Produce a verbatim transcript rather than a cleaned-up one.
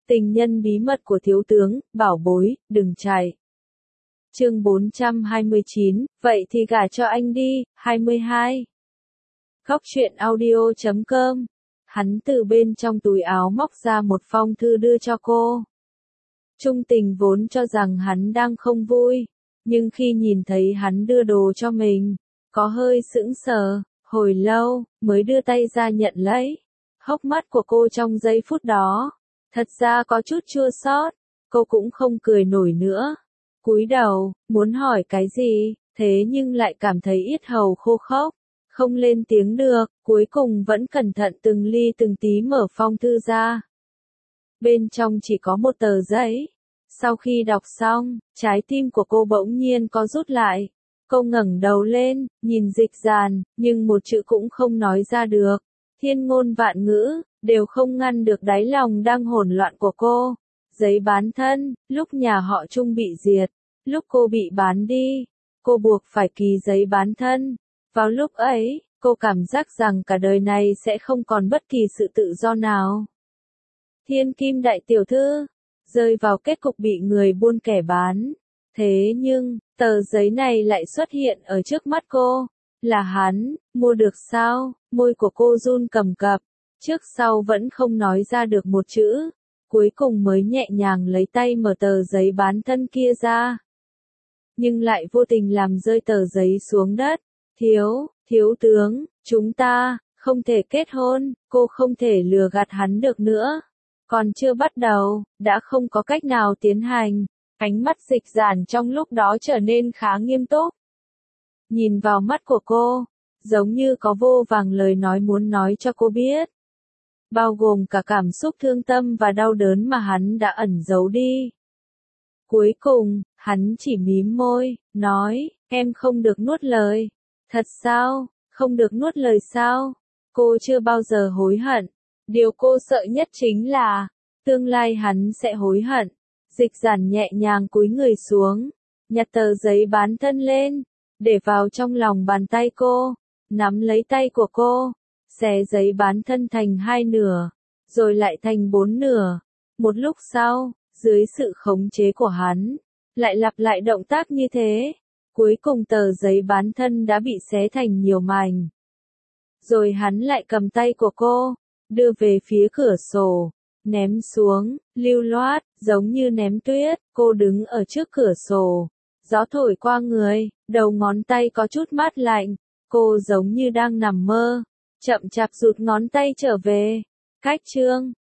Tình nhân bí mật của thiếu tướng, bảo bối, đừng chạy. Chương bốn trăm hai mươi chín, vậy thì gả cho anh đi, hai mươi hai. Góc truyện audio chấm com. Hắn từ bên trong túi áo móc ra một phong thư đưa cho cô. Trung Tình vốn cho rằng hắn đang không vui, nhưng khi nhìn thấy hắn đưa đồ cho mình, có hơi sững sờ, hồi lâu, mới đưa tay ra nhận lấy. Hốc mắt của cô trong giây phút đó, thật ra có chút chua xót, cô cũng không cười nổi nữa. Cúi đầu, muốn hỏi cái gì, thế nhưng lại cảm thấy yết hầu khô khốc, không lên tiếng được, cuối cùng vẫn cẩn thận từng ly từng tí mở phong thư ra. Bên trong chỉ có một tờ giấy. Sau khi đọc xong, trái tim của cô bỗng nhiên có rút lại. Cô ngẩng đầu lên, nhìn Dịch Dàn, nhưng một chữ cũng không nói ra được. Thiên ngôn vạn ngữ, đều không ngăn được đáy lòng đang hỗn loạn của cô. Giấy bán thân, lúc nhà họ Trung bị diệt, lúc cô bị bán đi, cô buộc phải ký giấy bán thân. Vào lúc ấy, cô cảm giác rằng cả đời này sẽ không còn bất kỳ sự tự do nào. Thiên Kim đại tiểu thư, rơi vào kết cục bị người buôn kẻ bán. Thế nhưng, tờ giấy này lại xuất hiện ở trước mắt cô. Là hắn, mua được sao? Môi của cô run cầm cập, trước sau vẫn không nói ra được một chữ. Cuối cùng mới nhẹ nhàng lấy tay mở tờ giấy bán thân kia ra. Nhưng lại vô tình làm rơi tờ giấy xuống đất. Thiếu, thiếu tướng, chúng ta, không thể kết hôn, cô không thể lừa gạt hắn được nữa. Còn chưa bắt đầu, đã không có cách nào tiến hành. Ánh mắt Dịch Dàn trong lúc đó trở nên khá nghiêm túc. Nhìn vào mắt của cô, giống như có vô vàng lời nói muốn nói cho cô biết. Bao gồm cả cảm xúc thương tâm và đau đớn mà hắn đã ẩn giấu đi. Cuối cùng, hắn chỉ mím môi, nói, em không được nuốt lời. Thật sao, không được nuốt lời sao? Cô chưa bao giờ hối hận. Điều cô sợ nhất chính là, tương lai hắn sẽ hối hận. Dịch Dàn nhẹ nhàng cúi người xuống, nhặt tờ giấy bán thân lên, để vào trong lòng bàn tay cô, nắm lấy tay của cô, xé giấy bán thân thành hai nửa, rồi lại thành bốn nửa. Một lúc sau, dưới sự khống chế của hắn, lại lặp lại động tác như thế. Cuối cùng tờ giấy bán thân đã bị xé thành nhiều mảnh. Rồi hắn lại cầm tay của cô, đưa về phía cửa sổ, ném xuống, lưu loát, giống như ném tuyết. Cô đứng ở trước cửa sổ, gió thổi qua người, đầu ngón tay có chút mát lạnh. Cô giống như đang nằm mơ, chậm chạp rụt ngón tay trở về. Cách chương